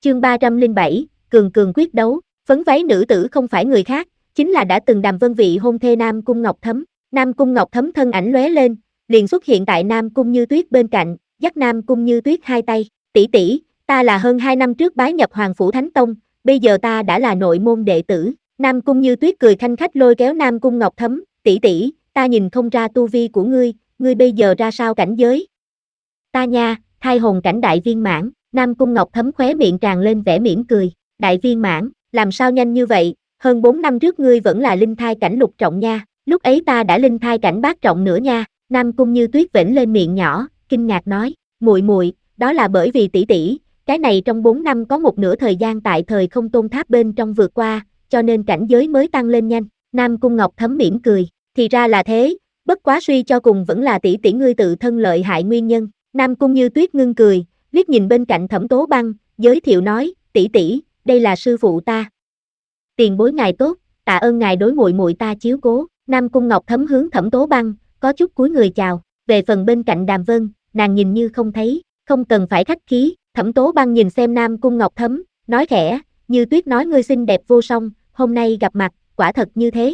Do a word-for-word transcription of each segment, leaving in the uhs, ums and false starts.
Chương ba trăm lẻ bảy, cường cường quyết đấu. Phấn váy nữ tử không phải người khác, chính là đã từng Đàm Vân vị hôn thê Nam Cung Ngọc Thấm. Nam Cung Ngọc Thấm thân ảnh lóe lên, liền xuất hiện tại Nam Cung Như Tuyết bên cạnh, dắt Nam Cung Như Tuyết hai tay, tỷ tỷ, ta là hơn hai năm trước bái nhập Hoàng Phủ Thánh Tông, bây giờ ta đã là nội môn đệ tử. Nam Cung Như Tuyết cười khanh khách lôi kéo Nam Cung Ngọc Thấm, tỷ tỷ, ta nhìn không ra tu vi của ngươi, ngươi bây giờ ra sao cảnh giới? Ta nha, thai hồn cảnh đại viên mãn. Nam Cung Ngọc Thấm khóe miệng tràn lên vẻ mỉm cười, đại viên mãn, làm sao nhanh như vậy, hơn bốn năm trước ngươi vẫn là linh thai cảnh lục trọng nha, lúc ấy ta đã linh thai cảnh bát trọng nữa nha. Nam Cung Như Tuyết vểnh lên miệng nhỏ, kinh ngạc nói, muội muội, đó là bởi vì tỷ tỷ, cái này trong bốn năm có một nửa thời gian tại thời không tôn tháp bên trong vượt qua, cho nên cảnh giới mới tăng lên nhanh. Nam Cung Ngọc Thấm mỉm cười, thì ra là thế, bất quá suy cho cùng vẫn là tỷ tỷ ngươi tự thân lợi hại nguyên nhân. Nam Cung Như Tuyết ngưng cười, liếc nhìn bên cạnh Thẩm Tố Băng, giới thiệu nói, tỷ tỷ, đây là sư phụ ta. Tiền bối ngài tốt, tạ ơn ngài đối muội muội ta chiếu cố. Nam Cung Ngọc Thấm hướng Thẩm Tố Băng, có chút cúi người chào, về phần bên cạnh Đàm Vân, nàng nhìn như không thấy, không cần phải khách khí. Thẩm Tố Băng nhìn xem Nam Cung Ngọc Thấm, nói khẽ, Như Tuyết nói ngươi xinh đẹp vô song, hôm nay gặp mặt, quả thật như thế.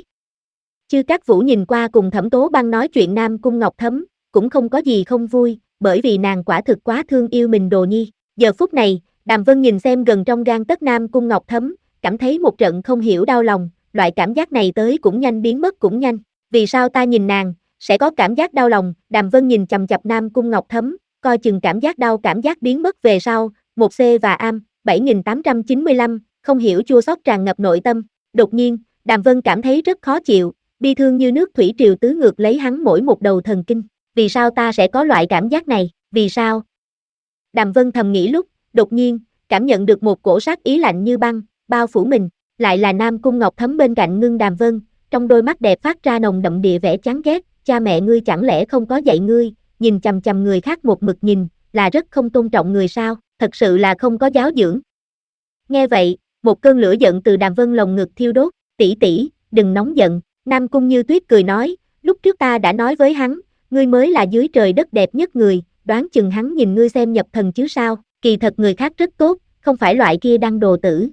Chư Cát Vũ nhìn qua cùng Thẩm Tố Băng nói chuyện Nam Cung Ngọc Thấm, cũng không có gì không vui, bởi vì nàng quả thực quá thương yêu mình đồ nhi. Giờ phút này, Đàm Vân nhìn xem gần trong gang tấc Nam Cung Ngọc Thấm, cảm thấy một trận không hiểu đau lòng, loại cảm giác này tới cũng nhanh biến mất cũng nhanh. Vì sao ta nhìn nàng, sẽ có cảm giác đau lòng? Đàm Vân nhìn chằm chằm Nam Cung Ngọc Thấm, coi chừng cảm giác đau cảm giác biến mất về sau, một C và am, bảy nghìn tám trăm chín mươi lăm, không hiểu chua xót tràn ngập nội tâm. Đột nhiên, Đàm Vân cảm thấy rất khó chịu, bi thương như nước thủy triều tứ ngược lấy hắn mỗi một đầu thần kinh. Vì sao ta sẽ có loại cảm giác này, vì sao? Đàm Vân thầm nghĩ lúc, đột nhiên, cảm nhận được một cổ sát ý lạnh như băng, bao phủ mình, lại là Nam Cung Ngọc Thấm bên cạnh ngưng Đàm Vân, trong đôi mắt đẹp phát ra nồng đậm địa vẻ chán ghét, cha mẹ ngươi chẳng lẽ không có dạy ngươi, nhìn chằm chằm người khác một mực nhìn, là rất không tôn trọng người sao, thật sự là không có giáo dưỡng. Nghe vậy, một cơn lửa giận từ Đàm Vân lồng ngực thiêu đốt, tỷ tỷ, đừng nóng giận. Nam Cung Như Tuyết cười nói, lúc trước ta đã nói với hắn, ngươi mới là dưới trời đất đẹp nhất người, đoán chừng hắn nhìn ngươi xem nhập thần chứ sao, kỳ thật người khác rất tốt, không phải loại kia đăng đồ tử.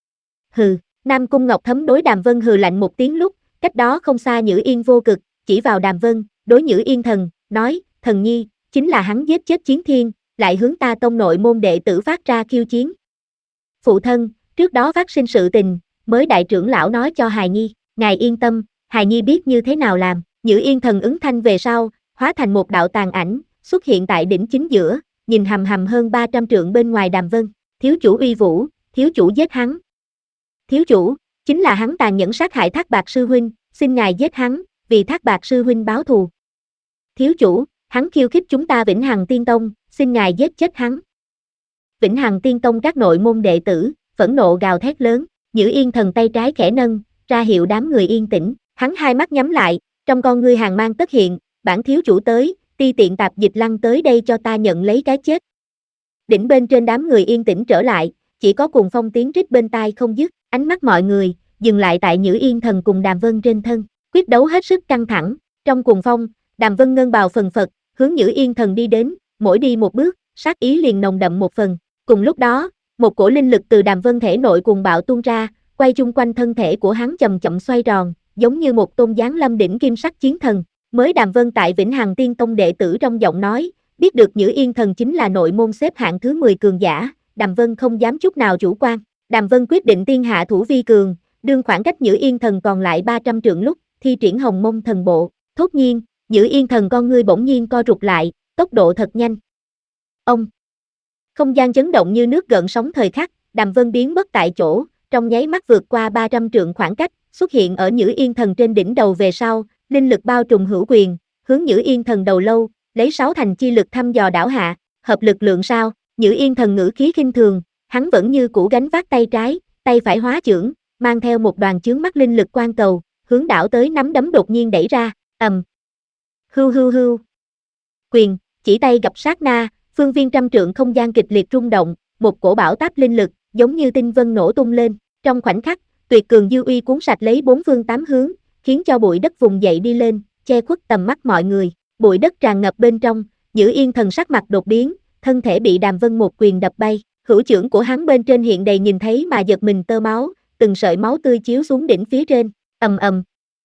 Hừ, Nam Cung Ngọc Thấm đối Đàm Vân hừ lạnh một tiếng lúc, cách đó không xa Nhữ Yên vô cực, chỉ vào Đàm Vân, đối Nhữ Yên thần, nói, thần nhi, chính là hắn giết chết Chiến Thiên, lại hướng ta tông nội môn đệ tử phát ra khiêu chiến. Phụ thân, trước đó phát sinh sự tình, mới đại trưởng lão nói cho hài nhi, ngài yên tâm, hài nhi biết như thế nào làm. Nhữ Yên thần ứng thanh về sau, hóa thành một đạo tàn ảnh, xuất hiện tại đỉnh chính giữa, nhìn hầm hầm hơn ba trăm trượng bên ngoài Đàm Vân, thiếu chủ uy vũ, thiếu chủ giết hắn. Thiếu chủ, chính là hắn tàn nhẫn sát hại Thác Bạt sư huynh, xin ngài giết hắn, vì Thác Bạt sư huynh báo thù. Thiếu chủ, hắn khiêu khích chúng ta Vĩnh Hằng Tiên Tông, xin ngài giết chết hắn. Vĩnh Hằng Tiên Tông các nội môn đệ tử, phẫn nộ gào thét lớn, Nhữ Yên thần tay trái khẽ nâng, ra hiệu đám người yên tĩnh, hắn hai mắt nhắm lại, trong con ngươi hàng mang tất hiện, bản thiếu chủ tới, ti tiện tạp dịch lăng tới đây cho ta nhận lấy cái chết. Đỉnh bên trên đám người yên tĩnh trở lại, chỉ có cuồng phong tiếng rít bên tai không dứt, ánh mắt mọi người dừng lại tại Nhữ Yên thần cùng Đàm Vân trên thân, quyết đấu hết sức căng thẳng. Trong cuồng phong, Đàm Vân ngân bào phần phật, hướng Nhữ Yên thần đi đến, mỗi đi một bước, sát ý liền nồng đậm một phần. Cùng lúc đó, một cổ linh lực từ Đàm Vân thể nội cuồng bạo tuôn ra, quay chung quanh thân thể của hắn chậm chậm xoay tròn, giống như một tôn giáng lâm đỉnh kim sắc chiến thần. Mới Đàm Vân tại Vĩnh Hằng Tiên Tông đệ tử trong giọng nói, biết được Nhữ Yên thần chính là nội môn xếp hạng thứ mười cường giả, Đàm Vân không dám chút nào chủ quan. Đàm Vân quyết định tiên hạ thủ vi cường, đương khoảng cách Nhữ Yên thần còn lại ba trăm trượng lúc, thi triển Hồng Mông thần bộ, thốt nhiên, Nhữ Yên thần con ngươi bỗng nhiên co rụt lại, tốc độ thật nhanh. Ông, không gian chấn động như nước gợn sóng thời khắc, Đàm Vân biến mất tại chỗ, trong nháy mắt vượt qua ba trăm trượng khoảng cách, xuất hiện ở Nhữ Yên thần trên đỉnh đầu về sau, linh lực bao trùm hữu quyền, hướng Nhữ Yên thần đầu lâu, lấy sáu thành chi lực thăm dò đảo hạ, hợp lực lượng sao? Nhữ Yên thần ngữ khí khinh thường, hắn vẫn như cũ gánh vác tay trái, tay phải hóa chưởng, mang theo một đoàn chướng mắt linh lực quan cầu, hướng đảo tới nắm đấm đột nhiên đẩy ra, ầm. Hưu hưu hưu. Quyền, chỉ tay gặp sát na, phương viên trăm trượng không gian kịch liệt rung động, một cổ bão táp linh lực, giống như tinh vân nổ tung lên, trong khoảnh khắc, tuyệt cường dư uy cuốn sạch lấy bốn phương tám hướng, khiến cho bụi đất vùng dậy đi lên, che khuất tầm mắt mọi người, bụi đất tràn ngập bên trong, Nhữ Yên thần sắc mặt đột biến, thân thể bị Đàm Vân một quyền đập bay, hữu chưởng của hắn bên trên hiện đầy nhìn thấy mà giật mình tơ máu, từng sợi máu tươi chiếu xuống đỉnh phía trên, ầm ầm.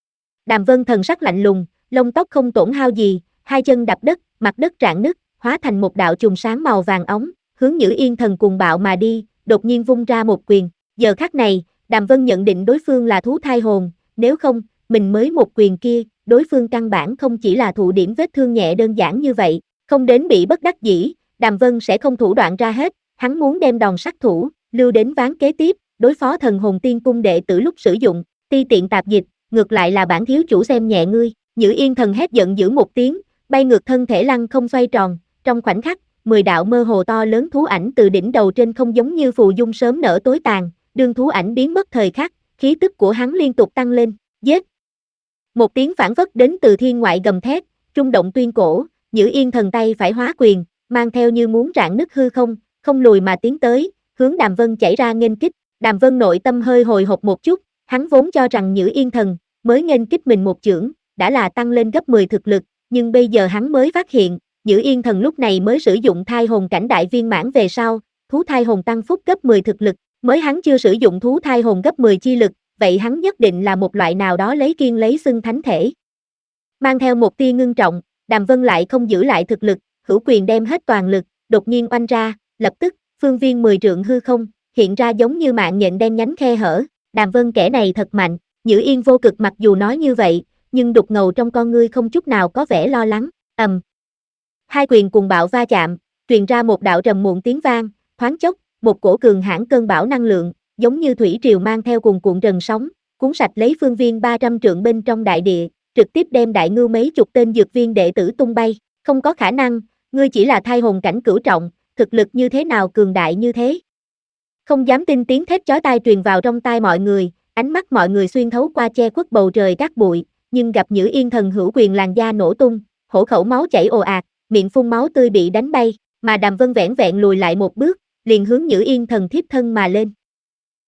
Đàm Vân thần sắc lạnh lùng, lông tóc không tổn hao gì, hai chân đạp đất, mặt đất rạn nứt, hóa thành một đạo chùm sáng màu vàng óng, hướng Nhữ Yên Thần cuồng bạo mà đi, đột nhiên vung ra một quyền. Giờ khắc này, Đàm Vân nhận định đối phương là thú thai hồn, nếu không, mình mới một quyền kia, đối phương căn bản không chỉ là thụ điểm vết thương nhẹ đơn giản như vậy, không đến bị bất đắc dĩ, Đàm Vân sẽ không thủ đoạn ra hết, hắn muốn đem đòn sát thủ, lưu đến ván kế tiếp, đối phó thần hồn tiên cung đệ tử lúc sử dụng, ti tiện tạp dịch, ngược lại là bản thiếu chủ xem nhẹ ngươi. Nhữ Yên Thần hét giận dữ một tiếng, bay ngược thân thể lăng không xoay tròn, trong khoảnh khắc, mười đạo mơ hồ to lớn thú ảnh từ đỉnh đầu trên không giống như phù dung sớm nở tối tàn, đương thú ảnh biến mất thời khắc, khí tức của hắn liên tục tăng lên, giết. Một tiếng phản phất đến từ thiên ngoại gầm thét, rung động tuyên cổ, Nhữ Yên Thần tay phải hóa quyền, mang theo như muốn rạn nứt hư không, không lùi mà tiến tới, hướng Đàm Vân chảy ra nghênh kích. Đàm Vân nội tâm hơi hồi hộp một chút, hắn vốn cho rằng Nhữ Yên Thần mới nghênh kích mình một chưởng, đã là tăng lên gấp mười thực lực, nhưng bây giờ hắn mới phát hiện, Nhữ Yên Thần lúc này mới sử dụng thai hồn cảnh đại viên mãn về sau, thú thai hồn tăng phúc gấp mười thực lực, mới hắn chưa sử dụng thú thai hồn gấp mười chi lực, vậy hắn nhất định là một loại nào đó lấy kiên lấy xưng thánh thể. Mang theo một tia ngưng trọng, Đàm Vân lại không giữ lại thực lực, hữu quyền đem hết toàn lực, đột nhiên oanh ra, lập tức, phương viên mười trượng hư không, hiện ra giống như mạng nhện đen nhánh khe hở, Đàm Vân kẻ này thật mạnh, Nhữ Yên vô cực mặc dù nói như vậy, nhưng đục ngầu trong con ngươi không chút nào có vẻ lo lắng, ầm. Um. Hai quyền cùng bạo va chạm, truyền ra một đạo trầm muộn tiếng vang, thoáng chốc, một cổ cường hãn cơn bão năng lượng, giống như thủy triều mang theo cuồn cuộn rần sóng, cuốn sạch lấy phương viên ba trăm trượng bên trong đại địa, trực tiếp đem đại ngưu mấy chục tên dược viên đệ tử tung bay, không có khả năng, ngươi chỉ là thai hồn cảnh cửu trọng, thực lực như thế nào cường đại như thế? Không dám tin tiếng thét chói tai truyền vào trong tai mọi người, ánh mắt mọi người xuyên thấu qua che khuất bầu trời cát bụi, nhưng gặp Nhữ Yên Thần hữu quyền làn da nổ tung, hổ khẩu máu chảy ồ ạt, miệng phun máu tươi bị đánh bay, mà Đàm Vân vẻn vẹn lùi lại một bước, liền hướng Nhữ Yên Thần thiếp thân mà lên.